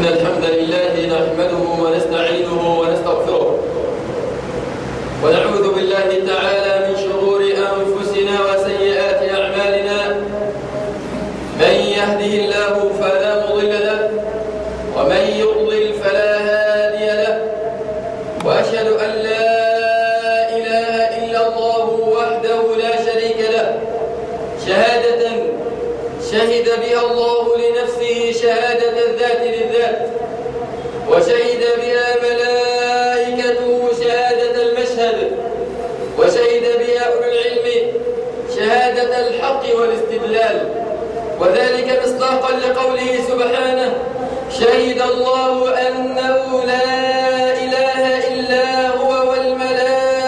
إن الحمد لله نحمده ونستعينه ونستغفره ونعوذ بالله تعالى من شرور أنفسنا وسيئات أعمالنا. من يهده الله فلا مضل له ومن يضلل فلا هادي له، وأشهد أن لا إله إلا الله وحده لا شريك له شهادة شهد بها الله لنفسه شهادة الذات للذات، وشهد بها ملائكته شهادة المشهد، وشهد بها أولو العلم شهادة الحق والاستدلال، وذلك مصداقا لقوله سبحانه: شهد الله أنه لا إله إلا هو والملائكة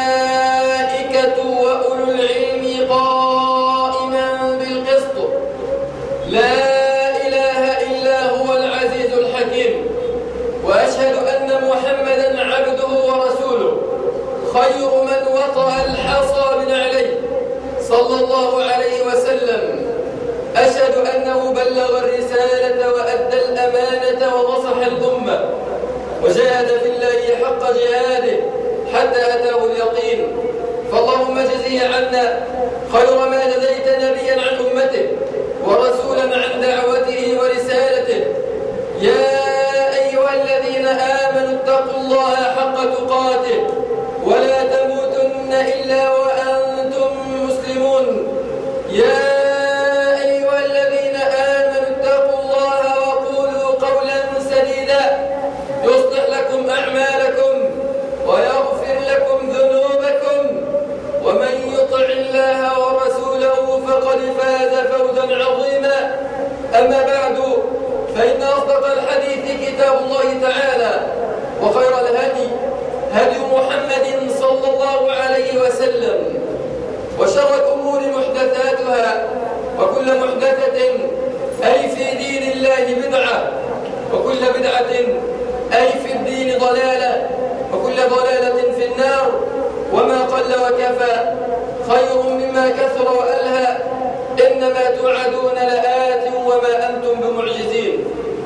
وأولو العلم قائما بالقسط، لا إله إلا هو العزيز الحكيم. وأشهد أن محمدًا عبده ورسوله خير من وطأ الحصى بنعليه صلى الله عليه وسلم. أشهد أنه بلغ الرسالة وأدى الأمانة ونصح الأمة وجاهد في الله حق جهاده حتى أتاه اليقين. فاللهم اجزه عنا خير ما جزيت نبيا عن أمته ورسولا عن دعوته ورسالته. يا أيها الذين آمنوا اتقوا الله حق تقاته ولا تموتن إلا وأنتم مسلمون. يا أيها الذين آمنوا اتقوا الله وقولوا قولا سديدا يصلح لكم أعمالكم ويغفر لكم ذنوبكم، ومن يطع الله ورسوله فقد فاز فوزا عظيما. أما بعد، فإن أصدق الحديث كتاب الله تعالى، وخير الهدي هدي محمد صلى الله عليه وسلم، وشر الأمور محدثاتها، وكل محدثة أي في دين الله بدعة، وكل بدعة أي في الدين ضلالة، وكل ضلالة في النار. وما قل وكفى خير مما كثر وألهى، إنما توعدون لآت وما أنتم بمعجزين.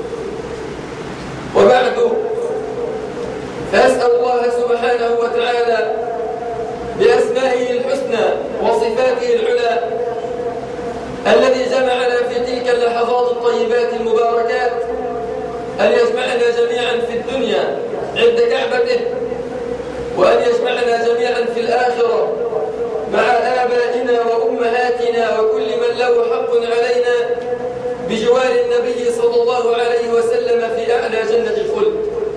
وبعد، فأسأل الله سبحانه وتعالى بأسمائه الحسنى وصفاته العلى الذي جمعنا في تلك اللحظات الطيبات المباركات أن يجمعنا جميعا في الدنيا عند كعبته، وأن يجمعنا جميعا في الآخرة مع آبائنا وأمهاتنا وكل من له حق علينا بجوار النبي صلى الله عليه وسلم في أعلى جنة الخلد.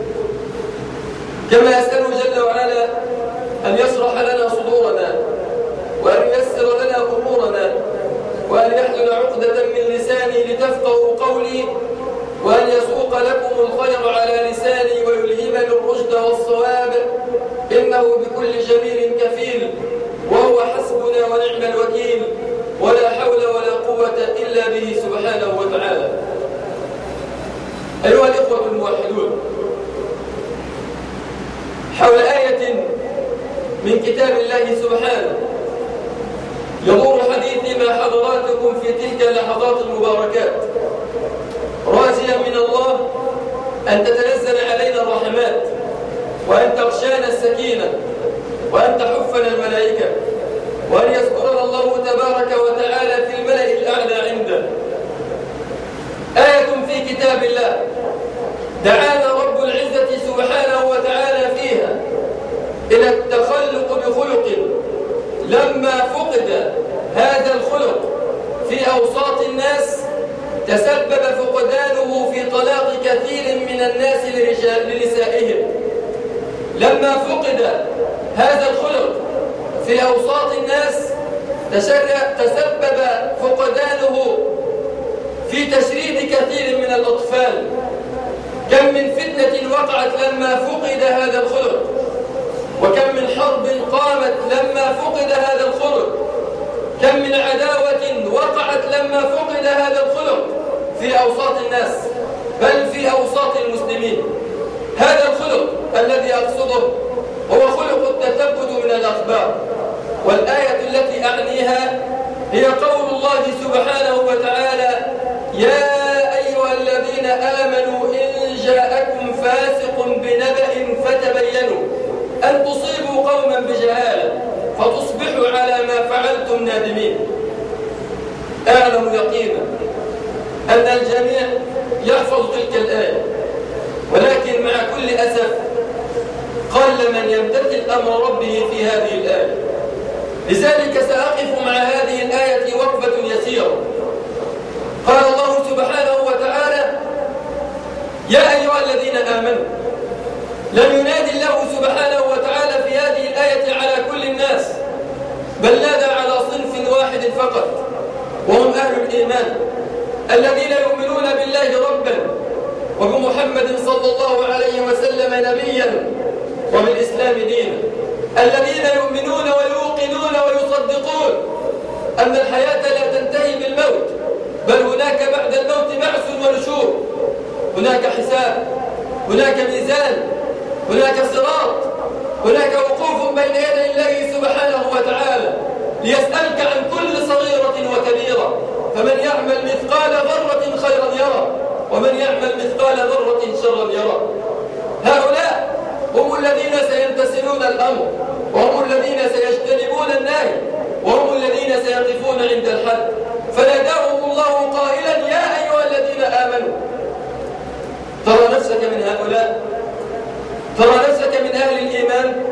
كما أسأله جل وعلا أن يشرح لنا صدورنا، وأن ييسر لنا أمورنا، وأن يحلل عقدة من لساني لتفقهوا قولي، وأن يسوق لكم الخير على لساني ويلهمني الرشد والصواب، إنه بكل جميل كفيل، وهو حسبنا ونعم الوكيل، ولا حول ولا قوة إلا به سبحانه وتعالى. أيها الإخوة الموحدون، حول آية من كتاب الله سبحانه يدور حديثي مع حضراتكم في تلك اللحظات المباركات، راجيا من الله أن تتنزل علينا الرحمات، وأن تغشانا السكينة، وأن تحفنا الملائكة، وأن يذكرنا الله تبارك وتعالى في الملأ الأعلى عنده. آية في كتاب الله دعانا رب العزة سبحانه وتعالى فيها إلى التخلق بخلق، لما فقد هذا الخلق في أوساط الناس تسبب فقدانه في طلاق كثير من الناس لنسائهم. لما فقد هذا الخلق في أوساط الناس تسبب فقدانه في تشريد كثير من الأطفال. كم من فتنة وقعت لما فقد هذا الخلق، وكم من حرب قامت لما فقد هذا الخلق، كم من عداوة وقعت لما فقد هذا الخلق في أوساط الناس، بل في أوساط المسلمين. هذا الخلق الذي أقصده هو خلق التثبت من الأخبار، والآية التي أعنيها هي قول الله سبحانه وتعالى: يا أيها الذين آمنوا إن جاءكم فاسق بنبأ فتبينوا أن تصيبوا قوما بجهالة فتصبحوا على ما فعلتم نادمين. أعلم يقينا أن الجميع يحفظ تلك الآية، ولكن مع كل أسف قل من يمتثل أمر ربه في هذه الآية. لذلك سأقف مع هذه الآية وقفة يسيرة. قال الله سبحانه وتعالى: يا أيها الذين آمنوا. لم ينادي الله سبحانه وتعالى في هذه الآية على كل الناس، بل نادى على صنف واحد فقط، وهم أهل الإيمان الذين يؤمنون بالله ربا وبمحمد صلى الله عليه وسلم نبيا وبالإسلام دينا، الذين يؤمنون ويوقنون ويصدقون أن الحياة لا تنتهي بالموت، بل هناك بعد الموت بعث ونشور، هناك حساب، هناك ميزان، هناك صراط، هناك وقوف بين يدي الله سبحانه وتعالى ليسألك عن كل صغيرة وكبيرة. فمن يعمل مثقال ذرة خيرا يرى، ومن يعمل مثقال ذرة شرا يرى. هؤلاء هم الذين سيمتثلون الأمر، وهم الذين سيجتنبون النهي، وهم الذين سيقفون عند الحد. فناداهم الله قائلا: يا أيها الذين آمنوا. ترى نفسك من هؤلاء؟ ترى نفسك من أهل الإيمان؟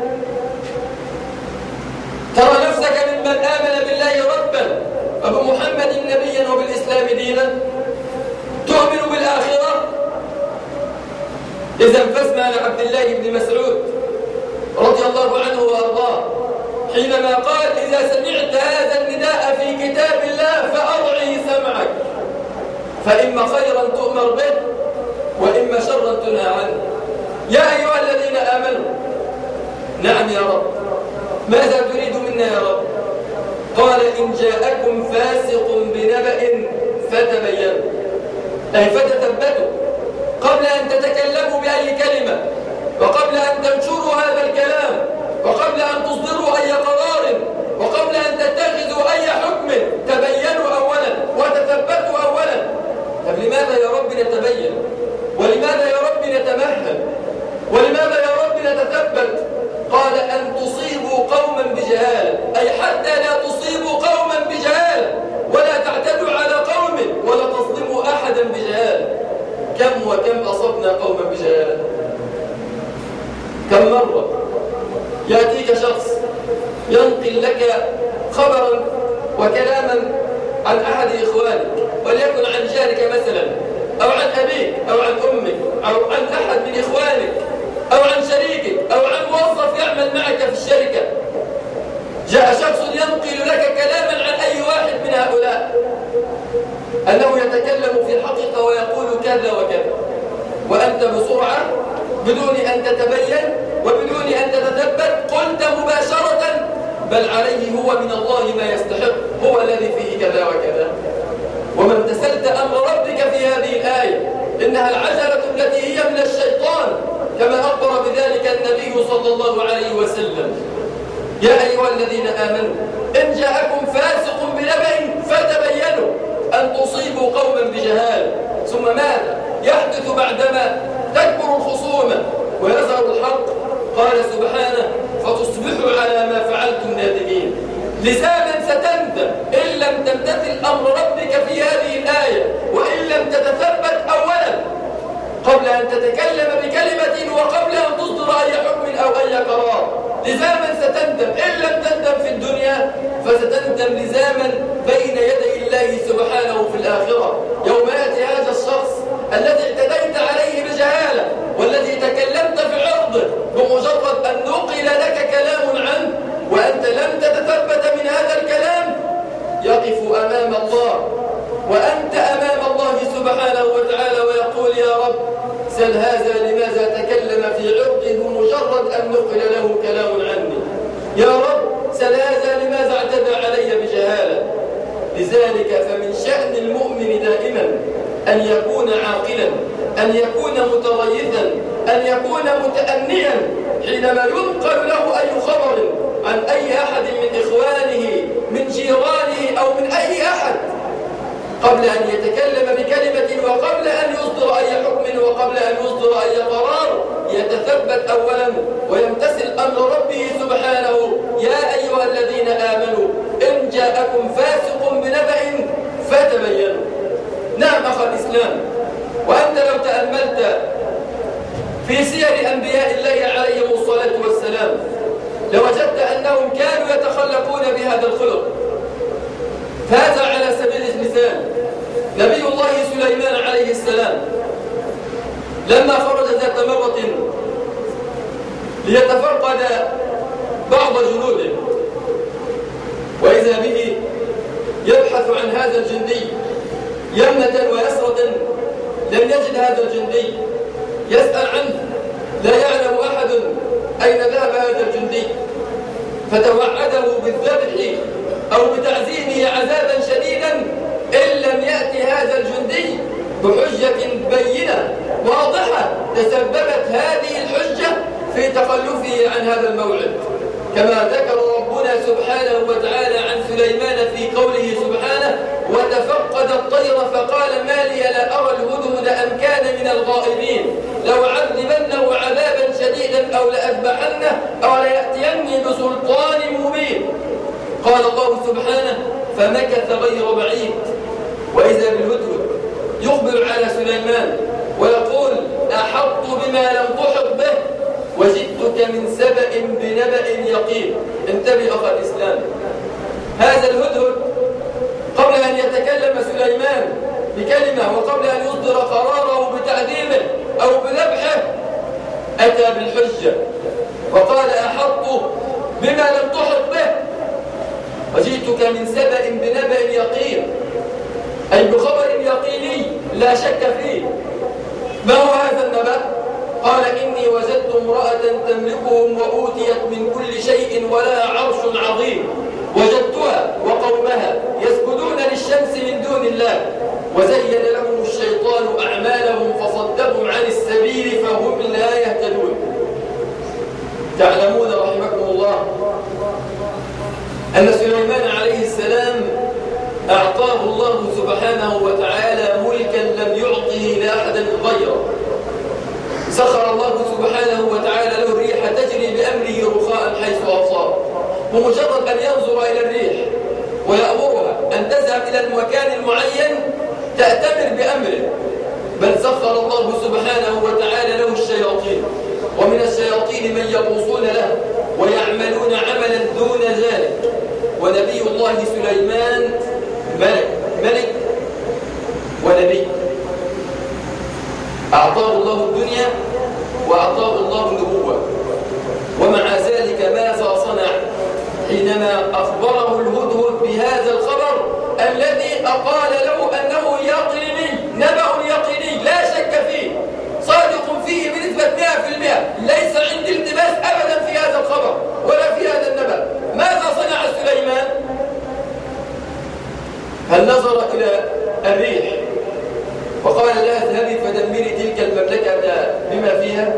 ترى نفسك ممن آمن بالله ربا وبمحمد نبيا وبالإسلام دينا؟ تؤمن بالآخرة؟ إذا فاسمع لعبد الله بن مسعود رضي الله عنه وأرضاه حينما قال: إذا سمعت هذا النداء في كتاب الله فأرعي سمعك، فإما خيرا تؤمر به وإما شرا تنهى عنه. يا أيها الذين آمنوا. نعم يا رب. ماذا تريد منا يا رب؟ قال: إن جاءكم فاسق بنبأ فتبينوا، أي فتثبتوا قبل أن تتكلموا بأي كلمة، وقبل أن تنشروا هذا الكلام، وقبل أن تصدروا أي قرار، وقبل أن تتخذوا أي حكم. تبينوا أولا وتثبتوا أولا. طب لماذا يا رب نتبين؟ ولماذا يا رب نتمهل؟ ولماذا يا رب نتثبت؟ قال: أن تصيبوا قوما بجهالة، أي حتى لا تصيبوا قوما بجهالة، ولا تعتدوا على قوم، ولا تظلموا أحدا بجهالة. كم وكم أصبنا قوما بجهالة؟ كم مرة يأتيك شخص ينقل لك خبرا وكلاما عن أحد إخوانك، وليكن عن جارك مثلا، أو عن أبيك، أو عن أمك، أو عن أحد من إخوانك، أو عن شريكك، أو عن موظف يعمل معك في الشركة. جاء شخص ينقل لك كلاما عن أي واحد من هؤلاء أنه يتكلم في الحقيقة ويقول كذا وكذا، وأنت بسرعة بدون أن تتبين وبدون أن تتثبت قلت مباشرة: بل عليه هو من الله ما يستحق، هو الذي فيه كذا وكذا. وما امتثلت أمر ربك في هذه الآية، إنها العجلة التي هي من الشيطان، كما أخبر بذلك النبي صلى الله عليه وسلم. يا أيها الذين آمنوا إن جاءكم فاسق بنبأ فتبينوا أن تصيبوا قوما بجهالة. ثم ماذا يحدث بعدما تكبر الخصومة ويظهر الحق؟ قال سبحانه: فتصبحوا على ما فعلتم نادمين. لزاما ستندم إن لم تمتثل أمر ربك في هذه الآية، وإن لم تتثبت أولا قبل أن تتكلم بكلمة، وقبل أن تصدر أي حكم أو أي قرار. لزاما ستندم، إن لم تندم في الدنيا فستندم لزاما بين يدي الله سبحانه في الآخرة، يوم يأتي هذا الشخص الذي اعتديت عليه بجهالة، والذي تكلمت في عرضه بمجرد أن نقل لك كلام عنه وأنت لم تتثبت من هذا الكلام، يقف أمام الله وأنت أمام الله سبحانه وتعالى ويقول: يا رب سل هذا لماذا تكلم في عرضه بمجرد أن نقل له كلام عني. يا رب سل هذا لماذا اعتدى علي بجهالة. لذلك فمن شأن المؤمن دائما أن يكون عاقلا، أن يكون متريثا، أن يكون متأنيا حينما ينقل له أي خبر عن أي أحد من إخوانه، من جيرانه، أو من أي أحد، قبل أن يتكلم بكلمة، وقبل أن يصدر أي حكم، وقبل قبل أن يصدر أي قرار يتثبت أولا ويمتثل أمر ربه سبحانه. يا أيها الذين آمنوا إن جاءكم فاسق بنبأ فتبينوا. نعم أخي الإسلام، وأنت لو تأملت في سير أنبياء الله عليهم الصلاة والسلام لوجدت أنهم كانوا يتخلقون بهذا الخلق. فهذا على سبيل المثال نبي الله سليمان عليه السلام لما خرج ذات مرة ليتفقد بعض جنوده، وإذا به يبحث عن هذا الجندي يمنة ويسرة، لم يجد هذا الجندي، يسأل عنه لا يعلم أحد أين ذهب هذا الجندي، فتوعده بالذبح أو بتعذيبه عذابا شديدا إن لم يأتي هذا الجندي بحجة بينة واضحة تسببت هذه الحجة في تخلفه عن هذا الموعد، كما ذكر ربنا سبحانه وتعالى عن سليمان في قوله سبحانه: وتفقد الطير فقال ما لي لا أرى الهدهد أم كان من الغائبين لأعذبنه عذابا شديدا أو لأذبحنه أو ليأتيني بسلطان مبين. قال الله سبحانه: فمكث غير بعيد وإذا بالهدهد يخبر على سليمان ويقول: أحط بما لم تحط به وجئتك من سبأ بنبأ يقين. انتبه أخي الإسلام، هذا الهدهد قبل أن يتكلم سليمان بكلمة وقبل أن يصدر قراره بتعذيبه أو بذبحه أتى بالحجة وقال: أحط بما لم تحط به وجئتك من سبأ بنبأ يقين، أي بخبر يقيني لا شك فيه. ما هو هذا النبأ؟ قال: إني وجدت امرأة تملكهم وأوتيت من كل شيء ولها عرش عظيم وجدتها وقومها يسجدون للشمس من دون الله وزين لهم الشيطان أعمالهم فصدهم عن السبيل فهم لا يهتدون. تعلمون رحمكم الله أن سليمان عليه السلام أعطاه الله سبحانه وتعالى ملكا لم يعطه لأحد غيره. سخر الله سبحانه وتعالى له الريح تجري بأمره رخاء حيث أصاب، ومجرد أن ينظر إلى الريح ويأمرها أن تذهب إلى المكان المعين تأتمر بأمره. بل سخر الله سبحانه وتعالى له الشياطين، ومن الشياطين من يغوصون له ويعملون عملا دون ذلك. ونبي الله سليمان ملك ونبي، أعطاه الله الدنيا وأعطاه الله النبوة، ومع ذلك ماذا صنع حينما أخبره الهدهد بهذا الخبر الذي أقال له أنه يقيني، نبأ يقيني لا شك فيه، صادق فيه بنسبة 100%، ليس عندي التباس أبدا في هذا الخبر ولا في هذا النبأ. ماذا صنع سليمان؟ هل نظر إلى الريح وقال لها اذهبي فدمري تلك المملكة بما فيها؟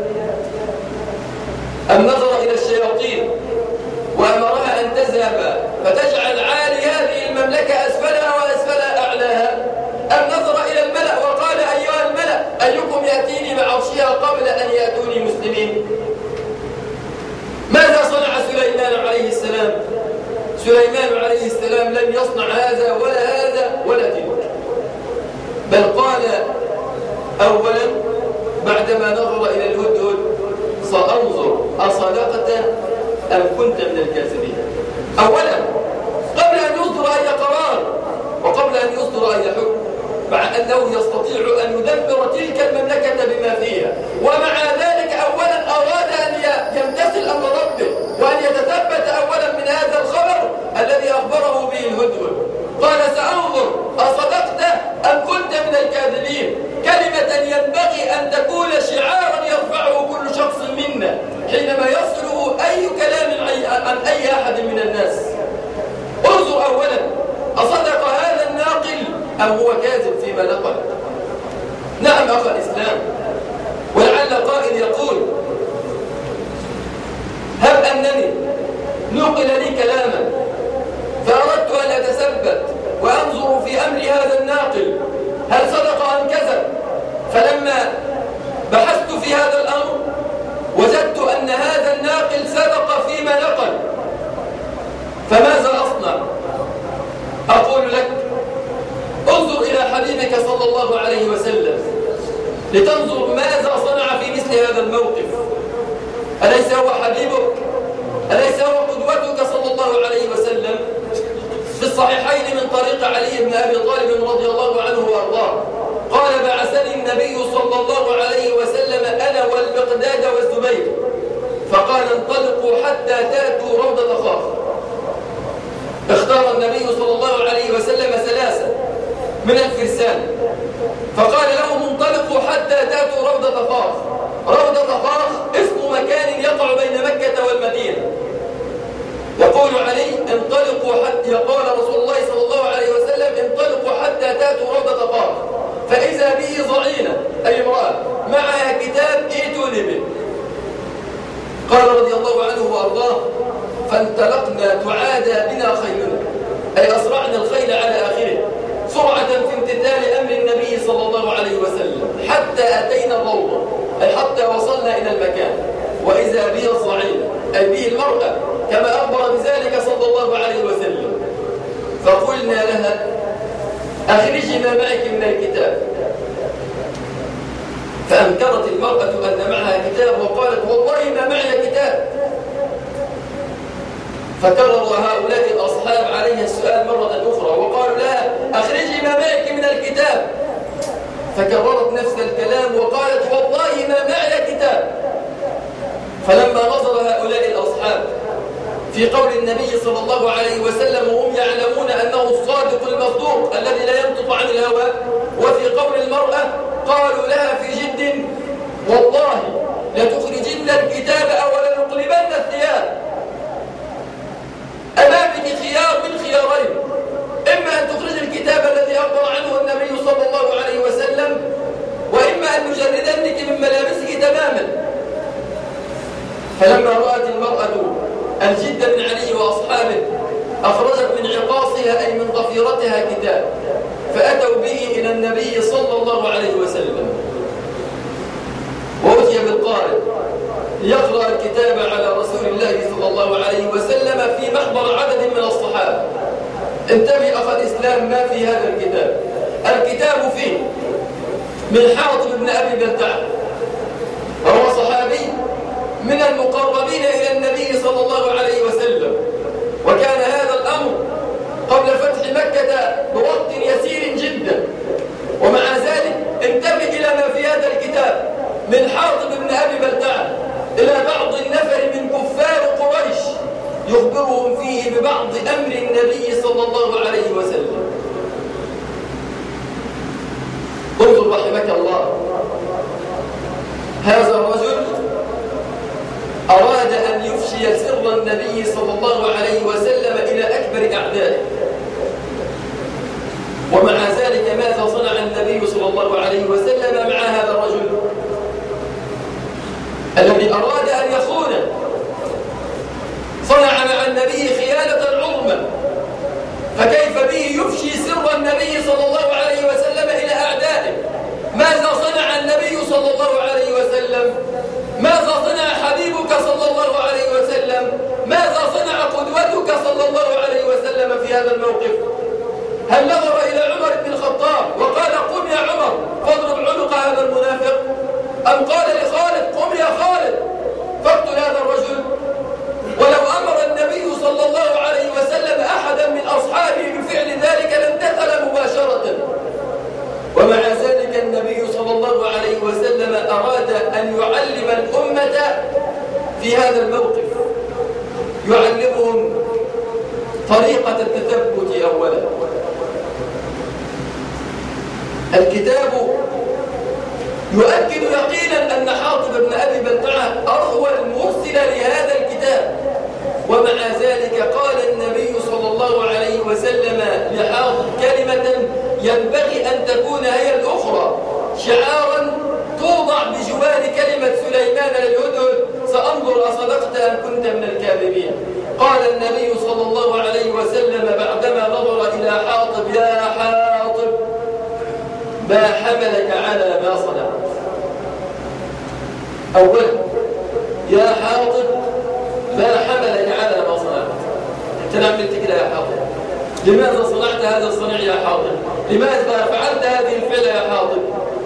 أم نظر إلى الشياطين وأمرها أن تذهب فتجعل عالي هذه المملكة أسفلها وأسفل أعلاها؟ أم نظر إلى الملأ وقال أيها الملأ أيكم يأتيني بعرشها قبل أن يأتوني مسلمين؟ ماذا صنع سليمان عليه السلام؟ سليمان عليه السلام لم يصنع هذا ولا تلك، بل قال أولا بعدما نظر إلى الهدهد: سأنظر أصدقت أم كنت من الكاذبين. أولا قبل أن يصدر أي قرار وقبل أن يصدر أي حكم، مع أنه يستطيع أن يدمر تلك المملكة بما فيها، ومع ذلك أولا أراد أن يمتثل أمر ربه وأن يتثبت أولا من هذا الخبر الذي أخبره به الهدهد. قال: سأنظر أصدقت أم كنت من الكاذبين، كلمة ينبغي أن تكون شعارا يرفعه كل شخص منا حينما يصله أي كلام عن أي أحد من الناس. انظر أولا أصدق هذا الناقل أم هو كاذب فيما نقل؟ نعم أخي الإسلام، ولعل قائل يقول: هب أنني نقل لي كلاما فأردت أن أتثبت وأنظر في أمر هذا الناقل هل صدق أم كذب، فلما الناقل سبق فيما نقل، فماذا أصنع؟ أقول لك انظر إلى حبيبك صلى الله عليه وسلم لتنظر ماذا صنع في مثل هذا الموقف. أليس هو حبيبك؟ أليس هو قدوتك صلى الله عليه وسلم؟ في الصحيحين من طريق علي بن أبي طالب رضي الله عنه وأرضاه قال بعثني النبي صلى الله عليه وسلم أنا والمقداد والزبير فقال انطلقوا حتى تأتوا روضة خاخ. اختار النبي صلى الله عليه وسلم 3 من الفرسان فقال لهم انطلقوا حتى تأتوا روضة خاخ. روضة خاخ اسم مكان يقع بين مكة والمدينة. يقول علي انطلقوا حتى يقول رسول الله صلى الله عليه وسلم انطلقوا حتى تأتوا روضة خاخ فإذا به ضعينة أي امرأة معها كتاب ائتوني به. قال رضي الله عنه وأرضاه فانطلقنا تعادى بنا خيلنا أي أسرعنا الخيل على آخره سرعة في امتثال أمر النبي صلى الله عليه وسلم حتى أتينا الروضة أي حتى وصلنا إلى المكان وإذا به الضعينة أي به المرأة كما أخبر بذلك صلى الله عليه وسلم. فقلنا لها أخرجي ما معك من الكتاب. فأنكرت المرأة أن معها كتاب وقالت والله ما معي كتاب. فكرر هؤلاء الأصحاب عليها السؤال مرة أخرى وقالوا لها أخرجي ما معك من الكتاب. فكررت نفس الكلام وقالت والله ما معي كتاب. فلما نظر هؤلاء الأصحاب في قول النبي صلى الله عليه وسلم وهم يعلمون أنه الصادق المصدوق الذي لا ينطق عن الهوى وفي قول المرأة قالوا لها في جد والله لتخرجن الكتاب أو لنقلبن الثياب. أمامك خيار من خيارين إما أن تخرج الكتاب الذي أخبر عنه النبي صلى الله عليه وسلم وإما أن نجردنك من ملابسك تماما. فلما رأت المرأة الجد بن علي وأصحابه أخرجت من عقاصها أي من ضفيرتها كتاب فأتوا به إلى النبي صلى الله عليه وسلم وأتي بالقارئ يقرأ الكتاب على رسول الله صلى الله عليه وسلم في محضر عدد من الصحابة. انتبه أخ الإسلام ما في هذا الكتاب. الكتاب فيه من حاطب بن أبي بلتعة وهو صحابي من المقربين إلى النبي صلى الله عليه وسلم وكان هذا الأمر قبل فتح مكة بوقت يسير جدا. ومع ذلك انتبه إلى ما في هذا الكتاب من حاطب بن أبي بلتعة إلى بعض النفر من كفار قريش يخبرهم فيه ببعض أمر النبي صلى الله عليه وسلم. انظر رحمك الله هذا الرجل أراد أن يفشي سر النبي صلى الله عليه وسلم إلى أكبر أعدائه ومع ذلك ماذا صنع النبي صلى الله عليه وسلم مع هذا الرجل الذي أراد أن يخونه؟ صنع مع النبي خيانة عظمى فكيف به يفشي سر النبي صلى الله عليه وسلم إلى أعدائه؟ ماذا صنع النبي صلى الله عليه وسلم؟ ماذا صنع حبيبك صلى الله عليه وسلم؟ ماذا صنع قدوتك صلى الله عليه وسلم في هذا الموقف؟ هل نظر إلى عمر بن الخطاب وقال قم يا عمر فاضرب عنق هذا المنافق؟ أم قال لخالد قم يا خالد فاقتل هذا الرجل؟ ولو أمر النبي صلى الله عليه وسلم أحدا من أصحابه بفعل ذلك لانتقل مباشرة. ومع ذلك النبي صلى الله عليه وسلم أراد أن يعلم الأمة في هذا الموقف يعلمهم طريقة التثبت أولا. الكتاب يؤكد يقينا أن حاطب بن أبي بلتعة هو المرسل لهذا الكتاب ومع ذلك قال النبي صلى الله عليه وسلم لحاطب كلمة ينبغي أن تكون هي الأخرى شعارا توضع بجوار كلمة سليمان للهدهد سأنظر أصدقت أم كنت من الكاذبين. قال النبي صلى الله عليه وسلم بعدما نظر إلى حاطب يا حاطب ما حملك على ما صنعت. أولا يا حاطب الفعل يا حاطب؟ لماذا صنعت هذا الصنيع يا حاطب؟ لماذا فعلت هذه الفعل يا حاطب؟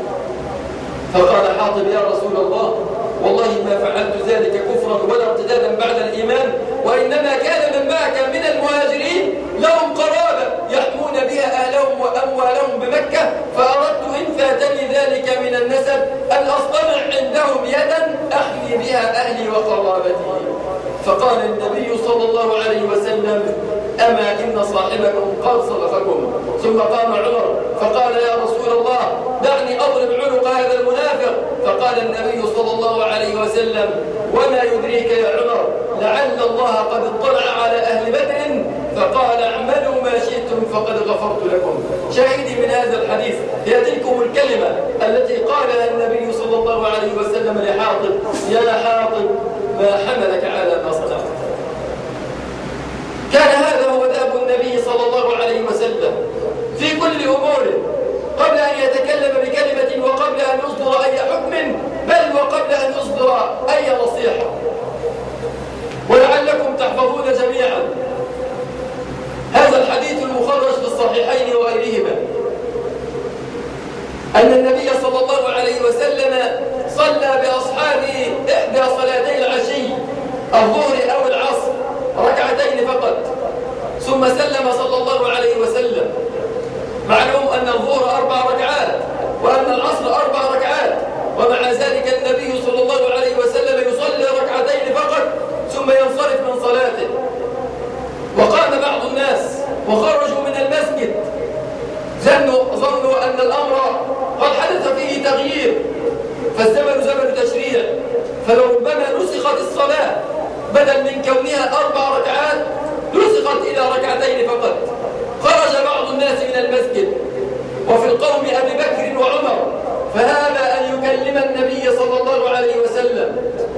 فقال حاطب: يا رسول الله، والله ما فعلت ذلك كفرا ولا ارتدادا بعد الإيمان، وإنما كان من معك من المهاجرين لهم قرابة يحمون بها أهلهم وأموالهم بمكة، فأردت إن فاتني ذلك من النسب أن أصطنع عندهم يدا أحمي بها أهلي وقرابتي. فقال النبي صلى الله عليه وسلم: أما إن صاحبكم قد صدقكم. ثم قام عمر فقال: يا رسول الله، دعني أضرب عنق هذا المنافق. فقال النبي صلى الله عليه وسلم: وما يدريك يا عمر، لعل الله قد اطلع على أهل بدر فقال: اعملوا ما شئتم فقد غفرت لكم. شاهدي من هذا الحديث هي تلكم الكلمة التي قالها النبي صلى الله عليه وسلم لحاطب: يا حاطب، ما حملك على ما صنعت؟ كان هذا هو دأب النبي صلى الله عليه وسلم في كل أموره، قبل أن يتكلم بكلمة وقبل أن يصدر أي حكم، بل وقبل أن يصدر أي نصيحة. ولعلكم تحفظون جميعا هذا الحديث المخرج في الصحيحين وغيرهما، أن النبي صلى الله عليه وسلم صلى بأصحابه إحدى صلاتي العشي، الظهر أو العصر، ركعتين فقط، ثم سلم صلى الله عليه وسلم. معلوم أن الظهر 4 ركعات وأن العصر 4 ركعات، ومع ذلك النبي صلى الله عليه وسلم يصلي ركعتين فقط ثم ينصرف من صلاته. وقام بعض الناس وخرجوا من المسجد، ظنوا أن الأمر قد حدث فيه تغيير، فالزمن زمن تشريع، فلربما نسخت الصلاة بدل من كونها 4 ركعات نسخت إلى ركعتين فقط. خرج بعض الناس من المسجد وفي القوم أبي بكر وعمر، فهذا أن يكلم النبي صلى الله عليه وسلم.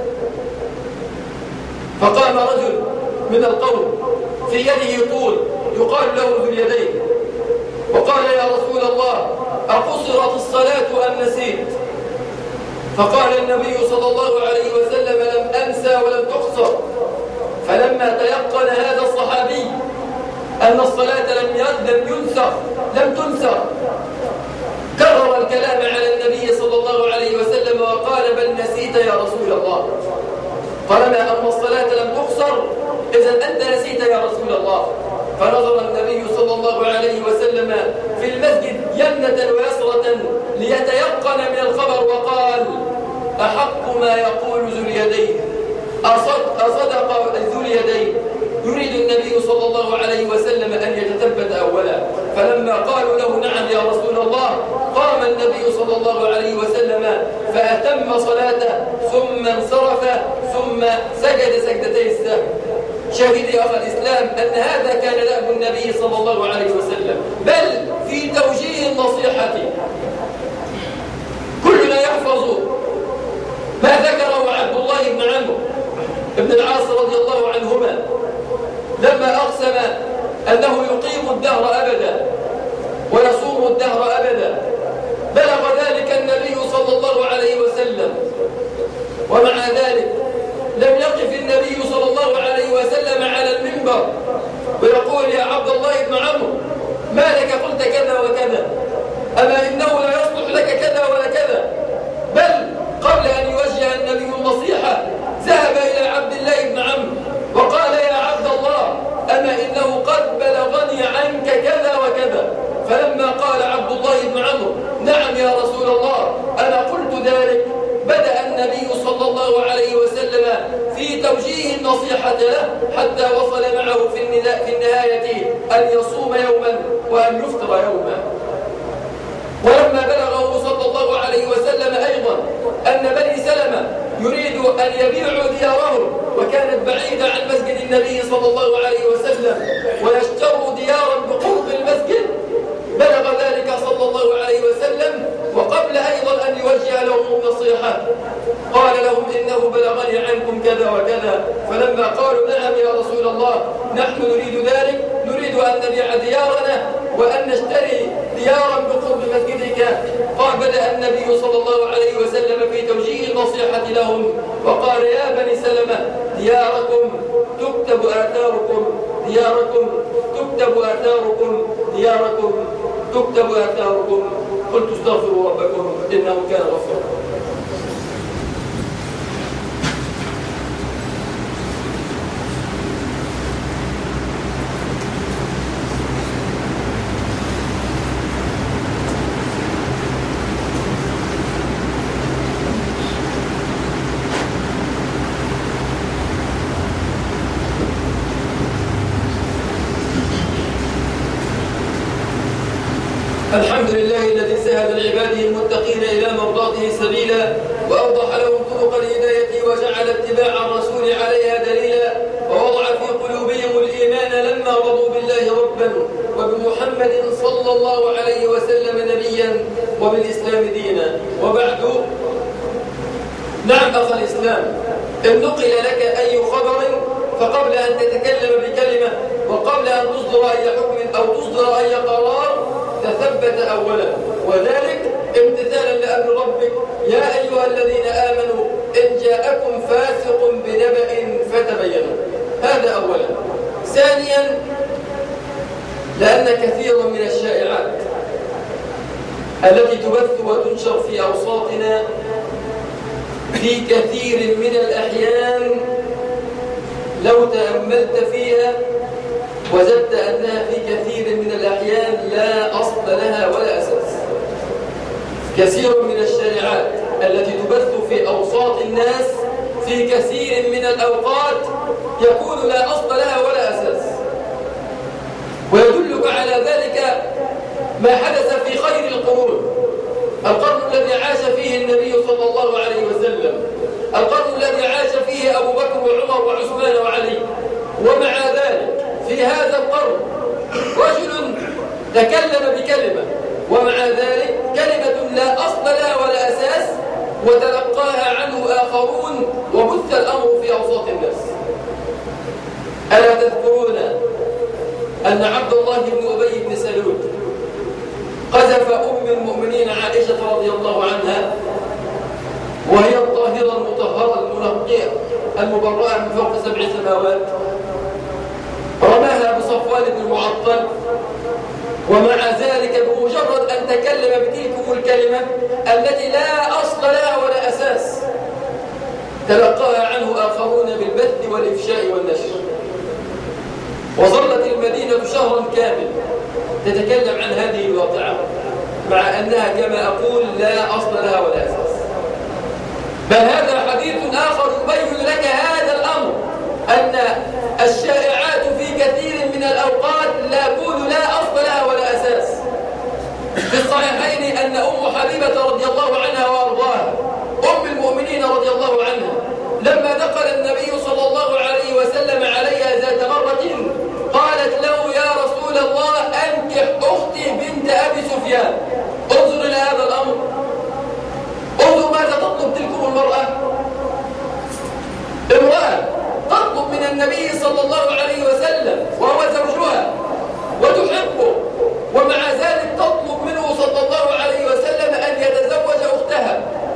فقام رجل من القوم في يده طول يقال له ذو اليدين، وقال: يا رسول الله، أقصرت الصلاة أم نسيت؟ فقال النبي صلى الله عليه وسلم: لم أنسى ولم تقصر. فلما تيقن هذا الصحابي أن الصلاة لم تنسخ، كرر الكلام على النبي صلى الله عليه وسلم وقال: بل نسيت يا رسول الله. طالما أن الصلاة لم تقصر، إذن أنت نسيت يا رسول الله. فنظر النبي صلى الله عليه وسلم في المسجد يمنة ويسرة ليتيقن من الخبر وقال: أحق ما يقول ذو اليدين، أصدق ذو اليدين. يريد النبي صلى الله عليه وسلم أن يتثبت أولا، فلما قالوا له: نعم يا رسول الله، قام النبي صلى الله عليه وسلم فأتم صلاته ثم انصرف ثم سجد سجدتي السهو. شاهد يا أخي الإسلام أن هذا كان دأب النبي صلى الله عليه وسلم، بل في توجيه النصيحة كلنا يحفظ ما ذكره عبد الله بن عمرو بن العاص رضي الله عنهما لما أقسم أنه يقيم الدهر أبدا ويصوم الدهر أبدا. بلغ ذلك النبي صلى الله عليه وسلم، ومع ذلك لم يقف النبي صلى الله عليه وسلم على المنبر ويقول: يا عبد الله بن عمرو، ما لك قلت كذا وكذا؟ أما إنه لا يصلح لك كذا ولا كذا؟ بل قبل أن يوجه النبي النصيحة ذهب إلى عبد الله بن عمرو وقال: يا عبد الله، أما إنه قد بلغني عنك كذا وكذا. فلما قال عبد الله بن عمرو: نعم يا رسول الله، أنا قلت ذلك، بدأ النبي صلى الله عليه وسلم في توجيه النصيحة له حتى وصل معه في النهاية أن يصوم يوما وأن يفطر يوما. ولما بلغه صلى الله عليه وسلم أيضا أن بني سلمة يريد أن يبيعوا ديارهم، وكانت بعيدة عن مسجد النبي صلى الله عليه وسلم، ويشتروا ديارا بقرب المسجد، بلغ ذلك صلى الله عليه وسلم، وقبل أيضا أن يوجه لهم النصيحة قال لهم: إنه بلغني عنكم كذا وكذا. فلما قالوا: نعم يا رسول الله، نحن نريد ذلك، نريد أن نبيع ديارنا وأن نشتري ديارا بقرب مسجدك، قال: بدأ النبي صلى الله عليه وسلم في توجيه النصيحة لهم وقال: يا بني سلمة، دياركم تكتب آثاركم دياركم تكتب آثاركم دياركم تكتب آثاركم. قلت استغفروا ربكم إنه كان غفارا. الحمد لله الذي سهل لعباده المتقين إلى مرضاته سبيلا، وأوضح لهم طرق الهداية، وجعل اتباع الرسول عليها دليلا، ووضع في قلوبهم الإيمان لما رضوا بالله ربا وبمحمد صلى الله عليه وسلم نبيا وبالإسلام دينا. وبعد، نعم أخ الإسلام، إن نقل لك أي خبر فقبل أن تتكلم بكلمة وقبل أن تصدر أي حكم أو تصدر أي قرار تثبت أولا، وذلك امتثالا لأمر ربك: يا أيها الذين آمنوا إن جاءكم فاسق بنبأ فتبينوا. هذا أولا. ثانيا، لأن كثيرا من الشائعات التي تبث وتنشر في أوساطنا في كثير من الأحيان لو تأملت فيها وجدت أنها في كثير من الأحيان لا أصل لها ولا أساس. كثير من الشائعات التي تبث في أوساط الناس في كثير من الأوقات يكون لا أصل لها ولا أساس، ويدلك على ذلك ما حدث في خير القرون، القرن الذي عاش فيه النبي صلى الله عليه وسلم، القرن الذي عاش فيه أبو بكر وعمر وعثمان وعلي. ومع ذلك في هذا القرن رجل تكلم بكلمة، ومع ذلك كلمة لا أصل لها ولا أساس، وتلقاها عنه آخرون، وبث الأمر في أوساط الناس. ألا تذكرون أن عبد الله بن أبي بن سلول قذف أم المؤمنين عائشة رضي الله عنها، وهي الطاهرة المطهرة المنقية المبرأة من فوق 7 سماوات، رماها بصفوان بن المعطل، ومع ذلك بمجرد أن تكلم بتلك الكلمة التي لا أصل لها ولا أساس تلقاها عنه آخرون بالبث والإفشاء والنشر. وظلت المدينة شهرا كامل تتكلم عن هذه الواقعة، مع أنها كما أقول لا أصل لها ولا أساس. بل هذا حديث آخر يبين لك هذا الأمر، أن الشائعات في كثير من الأوقات لا تكون لا أصل لها ولا أساس. في الصحيحين أن أم حبيبة رضي الله عنها وأرضاها، أم المؤمنين رضي الله عنها، لما دخل النبي صلى الله عليه وسلم عليها ذات مرة قالت له: يا رسول الله، أنكح أختي بنت أبي سفيان. انظر إلى هذا الأمر، انظر ماذا تطلب تلكم المرأة. امرأة تطلب من النبي صلى الله عليه وسلم وهو زوجها وتحبه، ومع ذلك تطلب منه صلى الله عليه وسلم أن يتزوج أختها.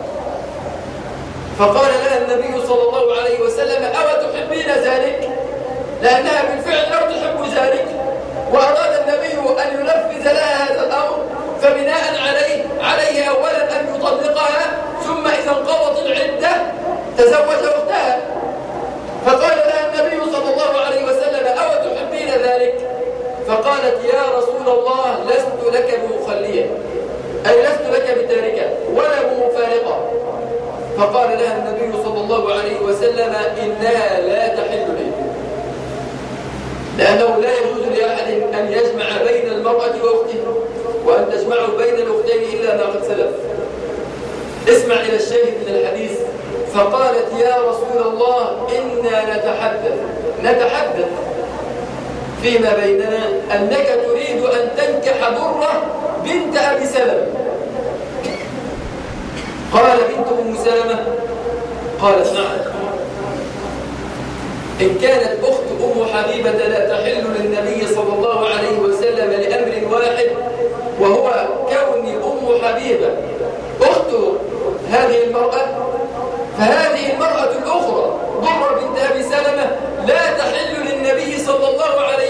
فقال لها النبي صلى الله عليه وسلم: أو تحبين ذلك؟ لأنها بالفعل لا تحب ذلك، وأراد النبي أن ينفذ لها هذا الأمر، فبناء عليه أولا أن يطلقها، ثم إذا انقضت العدة تزوج أختها. فقال لها النبي صلى الله عليه وسلم: أو تحبين ذلك؟ فقالت: يا رسول الله، لست لك بمخلية، أي لست لك بتاركة ولا بمفارقة. فقال لها النبي صلى الله عليه وسلم: إنها لا تحل لي، لأنه لا يجوز لأحد أن يجمع بين المرأة وأختها، وأن تجمعوا بين الأختين إلا ما قد سلف. اسمع إلى الشاهد من الحديث. فقالت: يا رسول الله، إنا نتحدث فيما بيننا أنك تريد أن تنكح درة بنت أبي سلمة. قال: بنت أم سلمة؟ قالت: نعم. إن كانت أخت أم حبيبة لا تحل للنبي صلى الله عليه وسلم لأمر واحد، وهو كون أم حبيبة أخت هذه المرأة، فهذه المرأة الأخرى ضرة بنت أبي سلمة لا تحل للنبي صلى الله عليه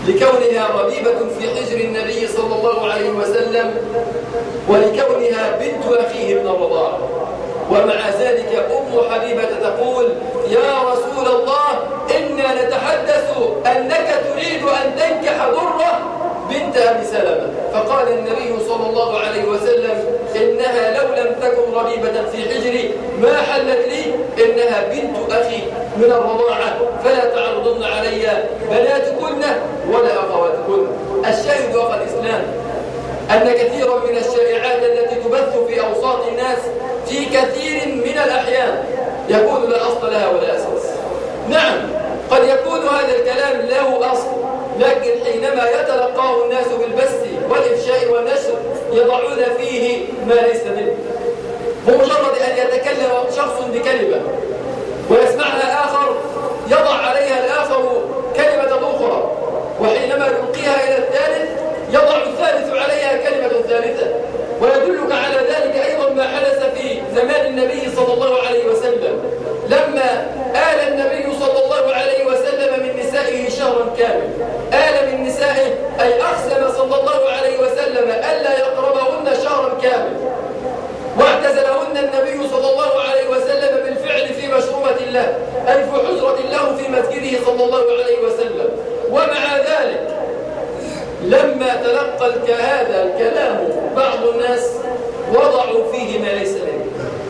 لكونها ربيبة في حجر النبي صلى الله عليه وسلم، ولكونها بنت أخيه من الرضاعة. ومع ذلك أم حبيبة تقول: يا رسول الله، إنا نتحدث أنك تريد أن تنكح ضرة بنت أبي سلمة. فقال النبي صلى الله عليه وسلم: إنها لو لم تكن ربيبة في حجري ما حلت لي، إنها بنت أخي من الرضاعة، فلا تعرضن علي بناتكن ولا أخواتكن. الشاهد أخا الإسلام أن كثيرا من الشائعات التي تبث في أوساط الناس في كثير من الأحيان يكون لا أصل لها ولا أساس. نعم، قد يكون هذا الكلام له أصل، لكن حينما يتلقاه الناس بالبث والإفشاء والنشر يضعون فيه ما ليس منه. بمجرد أن يتكلم شخص بكلمة ويسمعها آخر يضع عليها الآخر كلمة أخرى، وحينما يلقيها إلى الثالث يضع الثالث عليها كلمة ثالثة. ويدلك على ذلك أيضا ما حدث في زمان النبي صلى الله عليه وسلم، لما آل النبي صلى الله عليه وسلم من نسائه شهرا كامل. آل من نسائه أي أقسم صلى الله عليه وسلم ألا يقربهن شهرا كامل، واعتزلهن النبي صلى الله عليه وسلم بالفعل في مشروبة الله، أي في حجرة له في مسجده صلى الله عليه وسلم. ومع ذلك لما تلقى هذا الكلام بعض الناس وضعوا فيه ما ليس منه.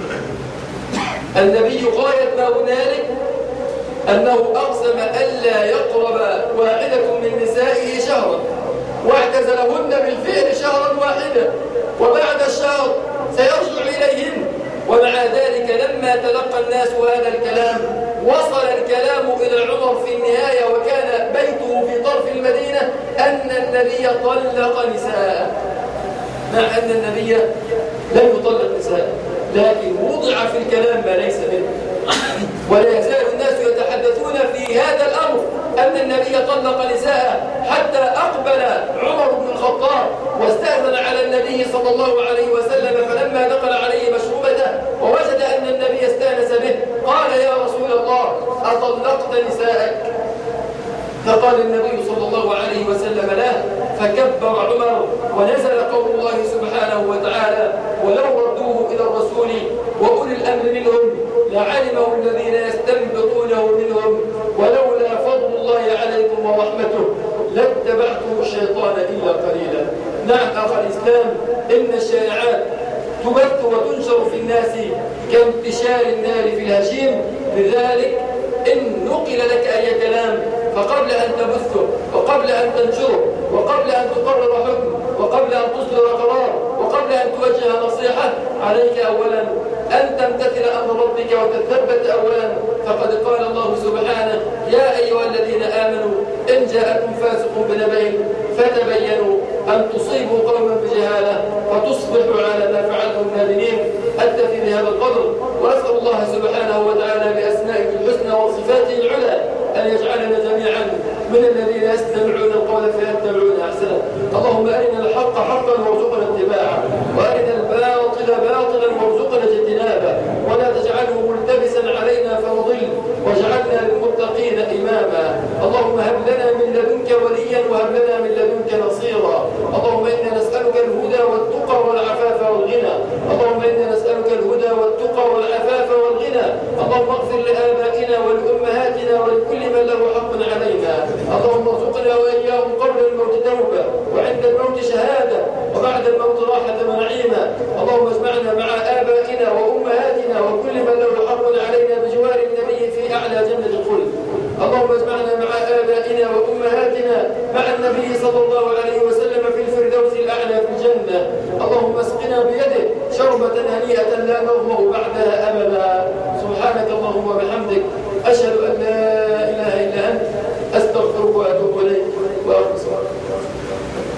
النبي غاية ما هنالك أنه أقسم ألا يقرب واحدة من نسائه شهرا، واعتزلهن بالفعل شهرا واحدا، وبعد الشهر سيرجع إليهن. ومع ذلك لما تلقى الناس هذا الكلام وصل الكلام إلى عمر في النهاية، وكان بيته في طرف المدينة، أن النبي طلق نساءه، مع أن النبي لم يطلق نساءه، لكن وضع في الكلام ما ليس منه. ولا يزال الناس يتحدثون في هذا الأمر أن النبي طلق نساءه، حتى أقبل عمر بن الخطاب واستأذن على النبي صلى الله عليه وسلم، فلما دخل عليه مشروبته ووجد أن النبي استأنس به قال: يا رسول الله، أطلقت نساءك؟ فقال النبي صلى الله عليه وسلم: لا. فكبر عمر ونزل قول الله سبحانه وتعالى: ولو ردوه إلى الرسول وأولي الأمر منهم لعلمه الذين يستنبطونه منهم ولولا فضل الله عليكم ورحمته لاتبعتم الشيطان إلا قليلا. نعم أخا الإسلام، إن الشائعات تبث وتنشر في الناس كانتشار النار في الهشيم. لذلك إن نقل لك أي كلام فقبل أن تبثه وقبل أن تنشره وقبل أن تقرر حكم وقبل أن تصدر قرار وقبل أن توجه نصيحة، عليك أولا أن تمتثل أمر ربك وتثبت أولا. فقد قال الله سبحانه: يا أيها الذين آمنوا إن جاءكم فاسق بنبأ فتبينوا أن تصيبوا قوما بجهالة فتصبحوا على ما فعلتم نادمين. أكتفي بهذا القدر، وأسأل الله سبحانه وتعالى بأسمائه الحسنى وصفاته العلى أن يجعلنا جميعا من الذين يستمعون القول فيتبعون أحسنه. اللهم أرنا الحق حقا وارزقنا اتباعه، وأرنا الباطل باطلا وارزقنا اجتنابه، ولا تجعله ملتبسا علينا فنضل، واجعلنا للمتقين إماما. اللهم هب لنا من لدنك وليا وهب لنا من لدنك نصيرا. اللهم إنا نسألك الهدى والتقى والعفاف والغنى. اللهم إنا نسألك الهدى والتقى والعفاف والغنى. اللهم اغفر لآبائنا ولأمهاتنا ولكل من له حق علينا. اللهم ارزقنا وإياهم قبل الموت توبة، وعند الموت شهادة، وبعد الموت راحة ونعيما. اللهم اجمعنا مع آبائنا وأمهاتنا وكل من له حق علينا بجوار النبي في أعلى جنة الخلد. اللهم اجمعنا مع آبائنا وأمهاتنا مع النبي صلى الله عليه وسلم في الفردوس الأعلى في الجنة. اللهم اسقنا بيده شربة هنيئة لا نظمأ بعدها أبدا. سبحانك اللهم وبحمدك، أشهد أن لا